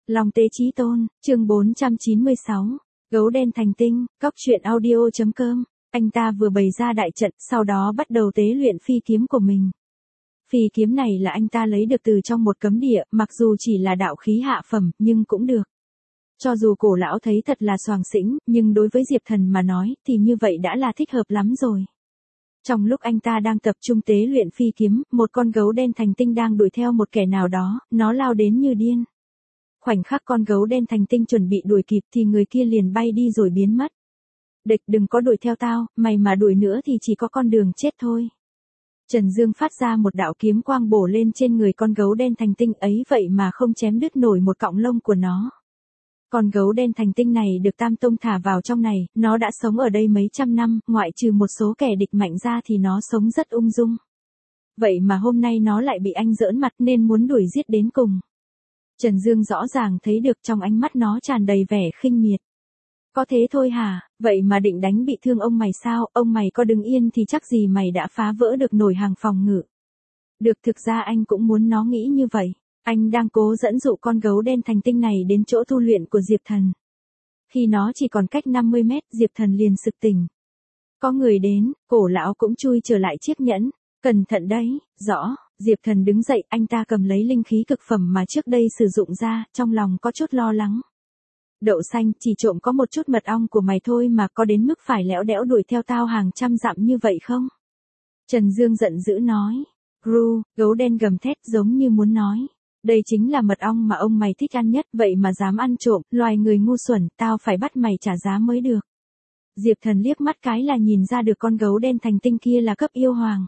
Long Tế Chí Tôn, chương 496, Gấu Đen Thành Tinh, Cóc Truyện Audio.com. Anh ta vừa bày ra đại trận, sau đó bắt đầu tế luyện phi kiếm của mình. Phi kiếm này là anh ta lấy được từ trong một cấm địa, mặc dù chỉ là đạo khí hạ phẩm, nhưng cũng được. Cho dù Cổ lão thấy thật là xoàng xĩnh, nhưng đối với Diệp Thần mà nói, thì như vậy đã là thích hợp lắm rồi. Trong lúc anh ta đang tập trung tế luyện phi kiếm, một con gấu đen thành tinh đang đuổi theo một kẻ nào đó, nó lao đến như điên. Khoảnh khắc con gấu đen thành tinh chuẩn bị đuổi kịp thì người kia liền bay đi rồi biến mất. Địch, đừng có đuổi theo tao, mày mà đuổi nữa thì chỉ có con đường chết thôi. Trần Dương phát ra một đạo kiếm quang bổ lên trên người con gấu đen thành tinh ấy, vậy mà không chém đứt nổi một cọng lông của nó. Con gấu đen thành tinh này được Tam Tông thả vào trong này, nó đã sống ở đây mấy trăm năm, ngoại trừ một số kẻ địch mạnh ra thì nó sống rất ung dung. Vậy mà hôm nay nó lại bị anh giỡn mặt nên muốn đuổi giết đến cùng. Trần Dương rõ ràng thấy được trong ánh mắt nó tràn đầy vẻ khinh miệt. Có thế thôi hả, vậy mà định đánh bị thương ông mày sao, ông mày có đứng yên thì chắc gì mày đã phá vỡ được nổi hàng phòng ngự. Được, thực ra anh cũng muốn nó nghĩ như vậy. Anh đang cố dẫn dụ con gấu đen thành tinh này đến chỗ tu luyện của Diệp Thần. Khi nó chỉ còn cách 50 mét, Diệp Thần liền sực tỉnh. Có người đến, Cổ lão cũng chui trở lại chiếc nhẫn. Cẩn thận đấy, rõ. Diệp Thần đứng dậy, anh ta cầm lấy linh khí cực phẩm mà trước đây sử dụng ra, trong lòng có chút lo lắng. Đậu xanh, chỉ trộm có một chút mật ong của mày thôi mà có đến mức phải lẽo đẽo đuổi theo tao hàng trăm dặm như vậy không? Trần Dương giận dữ nói. Ru, gấu đen gầm thét giống như muốn nói. Đây chính là mật ong mà ông mày thích ăn nhất, vậy mà dám ăn trộm, loài người ngu xuẩn, tao phải bắt mày trả giá mới được. Diệp Thần liếc mắt cái là nhìn ra được con gấu đen thành tinh kia là cấp yêu hoàng.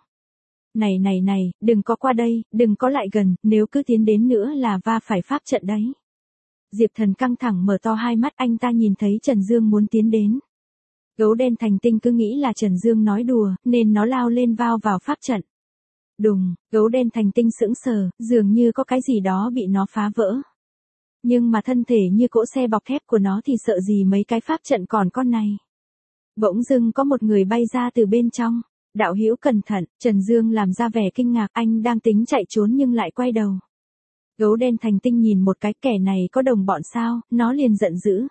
Này, đừng có qua đây, đừng có lại gần, nếu cứ tiến đến nữa là va phải pháp trận đấy. Diệp Thần căng thẳng mở to hai mắt, anh ta nhìn thấy Trần Dương muốn tiến đến. Gấu đen thành tinh cứ nghĩ là Trần Dương nói đùa, nên nó lao lên vào pháp trận. Đùng, gấu đen thành tinh sững sờ, dường như có cái gì đó bị nó phá vỡ. Nhưng mà thân thể như cỗ xe bọc thép của nó thì sợ gì mấy cái pháp trận còn con này. Bỗng dưng có một người bay ra từ bên trong. Đạo hữu cẩn thận, Trần Dương làm ra vẻ kinh ngạc, anh đang tính chạy trốn nhưng lại quay đầu. Gấu đen thành tinh nhìn một cái, kẻ này có đồng bọn sao, nó liền giận dữ.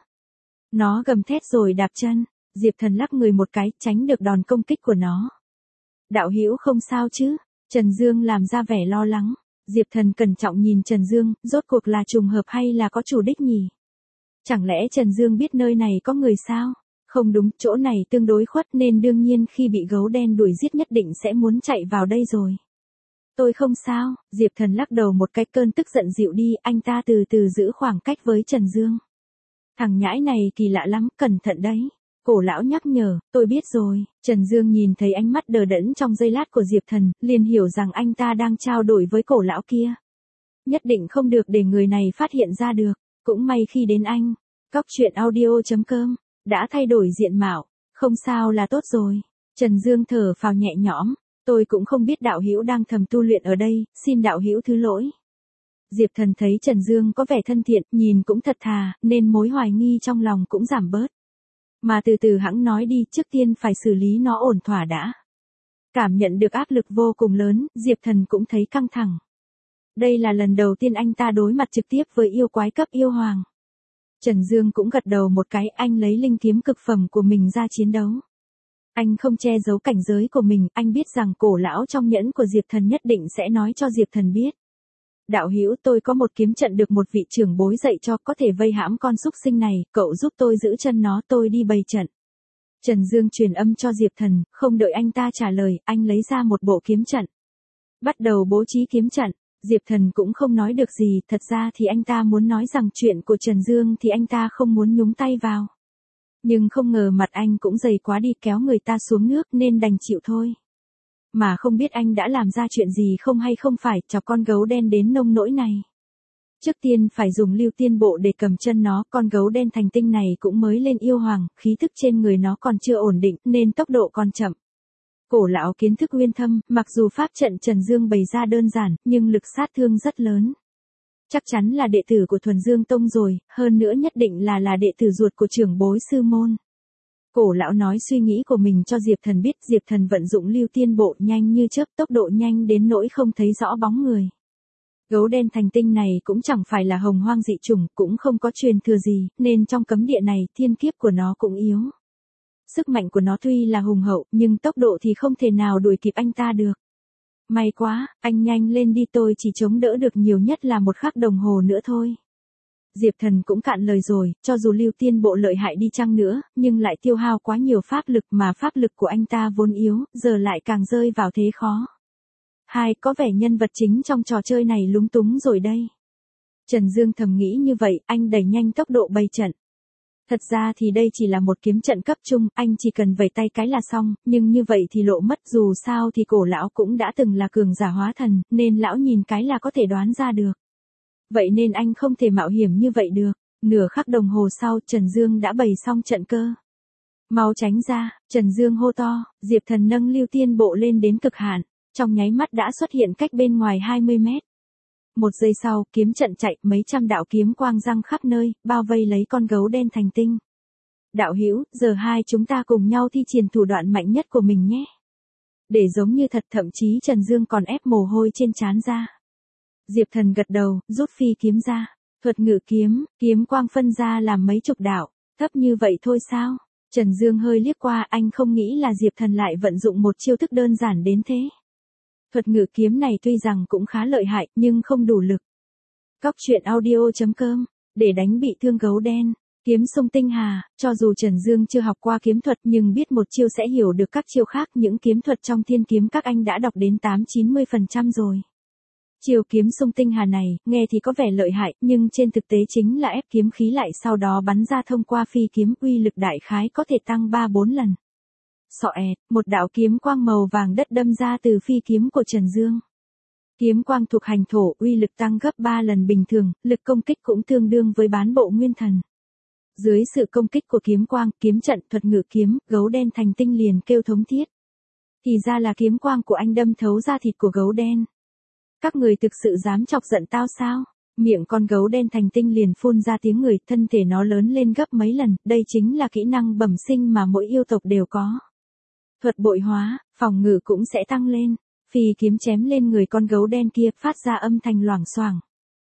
Nó gầm thét rồi đạp chân, Diệp Thần lắc người một cái, tránh được đòn công kích của nó. Đạo hữu không sao chứ? Trần Dương làm ra vẻ lo lắng. Diệp Thần cẩn trọng nhìn Trần Dương, rốt cuộc là trùng hợp hay là có chủ đích nhỉ? Chẳng lẽ Trần Dương biết nơi này có người sao? Không đúng, chỗ này tương đối khuất nên đương nhiên khi bị gấu đen đuổi giết nhất định sẽ muốn chạy vào đây rồi. Tôi không sao, Diệp Thần lắc đầu một cái, cơn tức giận dịu đi, anh ta từ từ giữ khoảng cách với Trần Dương. Thằng nhãi này kỳ lạ lắm, cẩn thận đấy. Cổ lão nhắc nhở, tôi biết rồi. Trần Dương nhìn thấy ánh mắt đờ đẫn trong giây lát của Diệp Thần, liền hiểu rằng anh ta đang trao đổi với cổ lão kia. Nhất định không được để người này phát hiện ra được. Cũng may khi đến anh, Cóc Truyện Audio.com đã thay đổi diện mạo, không sao là tốt rồi. Trần Dương thở phào nhẹ nhõm, tôi cũng không biết đạo hữu đang thầm tu luyện ở đây, xin đạo hữu thứ lỗi. Diệp Thần thấy Trần Dương có vẻ thân thiện, nhìn cũng thật thà, nên mối hoài nghi trong lòng cũng giảm bớt. Mà từ từ hẵng nói đi, trước tiên phải xử lý nó ổn thỏa đã. Cảm nhận được áp lực vô cùng lớn, Diệp Thần cũng thấy căng thẳng. Đây là lần đầu tiên anh ta đối mặt trực tiếp với yêu quái cấp yêu hoàng. Trần Dương cũng gật đầu một cái, anh lấy linh kiếm cực phẩm của mình ra chiến đấu. Anh không che giấu cảnh giới của mình, anh biết rằng cổ lão trong nhẫn của Diệp Thần nhất định sẽ nói cho Diệp Thần biết. Đạo hữu, tôi có một kiếm trận được một vị trưởng bối dạy cho, có thể vây hãm con súc sinh này, cậu giúp tôi giữ chân nó, tôi đi bày trận. Trần Dương truyền âm cho Diệp Thần, không đợi anh ta trả lời, anh lấy ra một bộ kiếm trận. Bắt đầu bố trí kiếm trận. Diệp Thần cũng không nói được gì, thật ra thì anh ta muốn nói rằng chuyện của Trần Dương thì anh ta không muốn nhúng tay vào. Nhưng không ngờ mặt anh cũng dày quá đi, kéo người ta xuống nước nên đành chịu thôi. Mà không biết anh đã làm ra chuyện gì không hay không phải chọc con gấu đen đến nông nỗi này. Trước tiên phải dùng lưu tiên bộ để cầm chân nó, con gấu đen thành tinh này cũng mới lên yêu hoàng, khí thức trên người nó còn chưa ổn định nên tốc độ còn chậm. Cổ lão kiến thức uyên thâm, mặc dù pháp trận Trần Dương bày ra đơn giản, nhưng lực sát thương rất lớn. Chắc chắn là đệ tử của Thuần Dương Tông rồi, hơn nữa nhất định là đệ tử ruột của trưởng bối sư môn. Cổ lão nói suy nghĩ của mình cho Diệp Thần biết, Diệp Thần vận dụng lưu tiên bộ nhanh như chớp, tốc độ nhanh đến nỗi không thấy rõ bóng người. Gấu đen thành tinh này cũng chẳng phải là hồng hoang dị chủng, cũng không có truyền thừa gì, nên trong cấm địa này thiên kiếp của nó cũng yếu. Sức mạnh của nó tuy là hùng hậu, nhưng tốc độ thì không thể nào đuổi kịp anh ta được. May quá, anh nhanh lên đi, tôi chỉ chống đỡ được nhiều nhất là 1 khắc đồng hồ nữa thôi. Diệp Thần cũng cạn lời rồi, cho dù Lưu Tiên Bộ lợi hại đi chăng nữa, nhưng lại tiêu hao quá nhiều pháp lực mà pháp lực của anh ta vốn yếu, giờ lại càng rơi vào thế khó. Có vẻ nhân vật chính trong trò chơi này lúng túng rồi đây. Trần Dương thầm nghĩ như vậy, anh đẩy nhanh tốc độ bày trận. Thật ra thì đây chỉ là một kiếm trận cấp trung, anh chỉ cần vẩy tay cái là xong, nhưng như vậy thì lộ mất, dù sao thì cổ lão cũng đã từng là cường giả hóa thần, nên lão nhìn cái là có thể đoán ra được. Vậy nên anh không thể mạo hiểm như vậy được. Nửa khắc đồng hồ sau, Trần Dương đã bày xong trận cơ. Mau tránh ra, Trần Dương hô to, Diệp Thần nâng Lưu Tiên Bộ lên đến cực hạn, trong nháy mắt đã xuất hiện cách bên ngoài 20 mét. 1 giây sau, kiếm trận chạy, mấy trăm đạo kiếm quang răng khắp nơi, bao vây lấy con gấu đen thành tinh. Đạo hữu, giờ hai chúng ta cùng nhau thi triển thủ đoạn mạnh nhất của mình nhé. Để giống như thật, thậm chí Trần Dương còn ép mồ hôi trên trán ra. Diệp Thần gật đầu, rút phi kiếm ra. Thuật ngự kiếm, kiếm quang phân ra làm mấy chục đạo. Thấp như vậy thôi sao? Trần Dương hơi liếc qua, anh không nghĩ là Diệp Thần lại vận dụng một chiêu thức đơn giản đến thế. Thuật ngự kiếm này tuy rằng cũng khá lợi hại, nhưng không đủ lực. Cóc truyện audio.com, để đánh bị thương gấu đen. Kiếm sông tinh hà, cho dù Trần Dương chưa học qua kiếm thuật nhưng biết một chiêu sẽ hiểu được các chiêu khác, những kiếm thuật trong thiên kiếm các anh đã đọc đến 80-90% rồi. Chiêu kiếm sông tinh hà này, nghe thì có vẻ lợi hại, nhưng trên thực tế chính là ép kiếm khí lại sau đó bắn ra thông qua phi kiếm, uy lực đại khái có thể tăng 3-4 lần. Xoẹt, một đạo kiếm quang màu vàng đất đâm ra từ phi kiếm của Trần Dương. Kiếm quang thuộc hành thổ, uy lực tăng gấp 3 lần bình thường, lực công kích cũng tương đương với bán bộ nguyên thần. Dưới sự công kích của kiếm quang, kiếm trận, thuật ngự kiếm, gấu đen thành tinh liền kêu thống thiết. Thì ra là kiếm quang của anh đâm thấu da thịt của gấu đen. Các người thực sự dám chọc giận tao sao? Miệng con gấu đen thành tinh liền phun ra tiếng người, thân thể nó lớn lên gấp mấy lần, đây chính là kỹ năng bẩm sinh mà mỗi yêu tộc đều có. Thuật bội hóa, phòng ngự cũng sẽ tăng lên. Phi kiếm chém lên người con gấu đen kia, phát ra âm thanh loảng xoảng.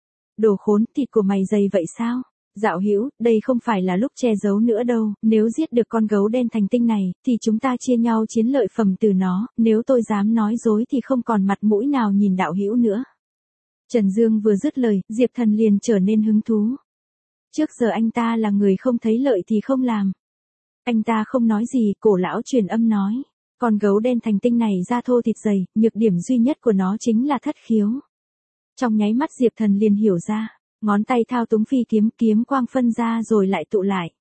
Đồ khốn, thịt của mày dày vậy sao? Dạo hữu, đây không phải là lúc che giấu nữa đâu, nếu giết được con gấu đen thành tinh này, thì chúng ta chia nhau chiến lợi phẩm từ nó, nếu tôi dám nói dối thì không còn mặt mũi nào nhìn đạo hữu nữa. Trần Dương vừa dứt lời, Diệp Thần liền trở nên hứng thú. Trước giờ anh ta là người không thấy lợi thì không làm. Anh ta không nói gì, cổ lão truyền âm nói. Con gấu đen thành tinh này da thô thịt dày, nhược điểm duy nhất của nó chính là thất khiếu. Trong nháy mắt Diệp Thần liền hiểu ra. Ngón tay thao túng phi kiếm, kiếm quang phân ra rồi lại tụ lại.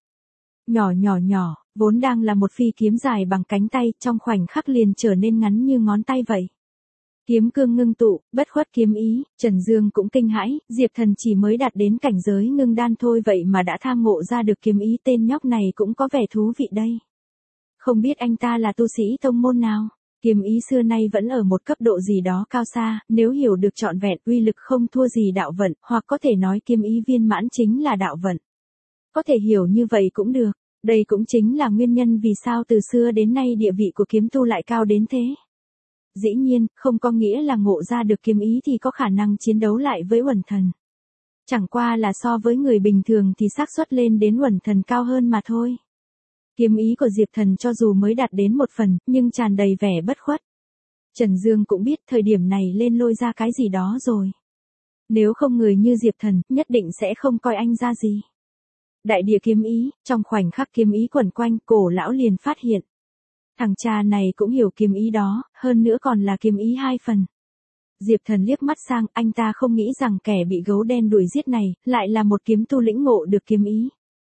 Nhỏ, vốn đang là một phi kiếm dài bằng cánh tay, trong khoảnh khắc liền trở nên ngắn như ngón tay vậy. Kiếm cương ngưng tụ, bất khuất kiếm ý, Trần Dương cũng kinh hãi, Diệp Thần chỉ mới đạt đến cảnh giới ngưng đan thôi vậy mà đã tham ngộ ra được kiếm ý, tên nhóc này cũng có vẻ thú vị đây. Không biết anh ta là tu sĩ tông môn nào? Kiếm ý xưa nay vẫn ở một cấp độ gì đó cao xa, nếu hiểu được trọn vẹn, uy lực không thua gì đạo vận, hoặc có thể nói kiếm ý viên mãn chính là đạo vận. Có thể hiểu như vậy cũng được, đây cũng chính là nguyên nhân vì sao từ xưa đến nay địa vị của kiếm tu lại cao đến thế. Dĩ nhiên, không có nghĩa là ngộ ra được kiếm ý thì có khả năng chiến đấu lại với uẩn thần. Chẳng qua là so với người bình thường thì xác suất lên đến uẩn thần cao hơn mà thôi. Kiếm ý của Diệp Thần cho dù mới đạt đến 1 phần, nhưng tràn đầy vẻ bất khuất. Trần Dương cũng biết thời điểm này lên lôi ra cái gì đó rồi. Nếu không người như Diệp Thần, nhất định sẽ không coi anh ra gì. Đại địa kiếm ý, trong khoảnh khắc kiếm ý quẩn quanh, cổ lão liền phát hiện. Thằng cha này cũng hiểu kiếm ý đó, hơn nữa còn là kiếm ý 2 phần. Diệp Thần liếc mắt sang, anh ta không nghĩ rằng kẻ bị gấu đen đuổi giết này, lại là một kiếm tu lĩnh ngộ được kiếm ý.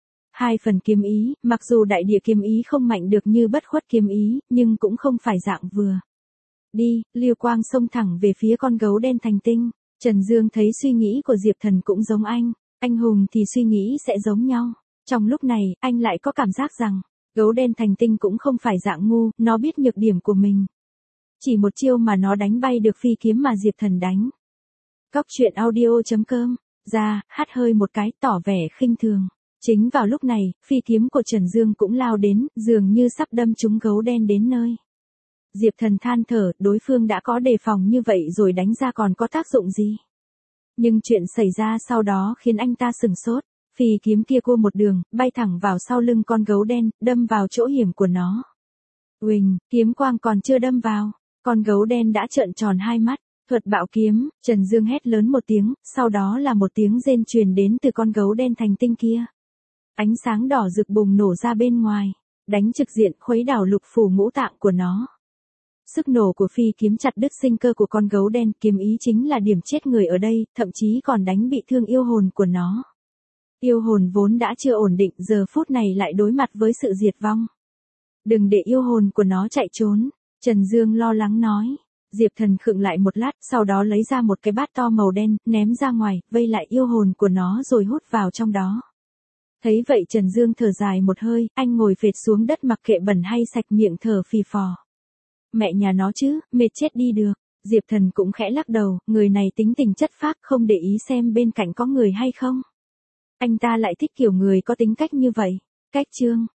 2 phần kiếm ý, mặc dù đại địa kiếm ý không mạnh được như bất khuất kiếm ý, nhưng cũng không phải dạng vừa. Đi, Lưu Quang xông thẳng về phía con gấu đen thành tinh. Trần Dương thấy suy nghĩ của Diệp Thần cũng giống anh hùng thì suy nghĩ sẽ giống nhau. Trong lúc này, anh lại có cảm giác rằng, gấu đen thành tinh cũng không phải dạng ngu, nó biết nhược điểm của mình. Chỉ một chiêu mà nó đánh bay được phi kiếm mà Diệp Thần đánh. Cóc truyện audio.com, ra, hắt hơi một cái, tỏ vẻ khinh thường. Chính vào lúc này, phi kiếm của Trần Dương cũng lao đến, dường như sắp đâm trúng gấu đen đến nơi. Diệp Thần than thở, đối phương đã có đề phòng như vậy rồi đánh ra còn có tác dụng gì? Nhưng chuyện xảy ra sau đó khiến anh ta sửng sốt. Phi kiếm kia cua một đường, bay thẳng vào sau lưng con gấu đen, đâm vào chỗ hiểm của nó. Uỳnh, kiếm quang còn chưa đâm vào, con gấu đen đã trợn tròn hai mắt. Thuật bạo kiếm, Trần Dương hét lớn một tiếng, sau đó là một tiếng rên truyền đến từ con gấu đen thành tinh kia. Ánh sáng đỏ rực bùng nổ ra bên ngoài, đánh trực diện khuấy đảo lục phủ ngũ tạng của nó. Sức nổ của phi kiếm chặt đứt sinh cơ của con gấu đen, kiếm ý chính là điểm chết người ở đây, thậm chí còn đánh bị thương yêu hồn của nó. Yêu hồn vốn đã chưa ổn định, giờ phút này lại đối mặt với sự diệt vong. Đừng để yêu hồn của nó chạy trốn, Trần Dương lo lắng nói. Diệp Thần khựng lại một lát, sau đó lấy ra một cái bát to màu đen, ném ra ngoài, vây lại yêu hồn của nó rồi hút vào trong đó. Thấy vậy Trần Dương thở dài một hơi, anh ngồi phệt xuống đất mặc kệ bẩn hay sạch, miệng thở phì phò. Mẹ nhà nó chứ, mệt chết đi được. Diệp Thần cũng khẽ lắc đầu, người này tính tình chất phác, không để ý xem bên cạnh có người hay không. Anh ta lại thích kiểu người có tính cách như vậy. Cách chương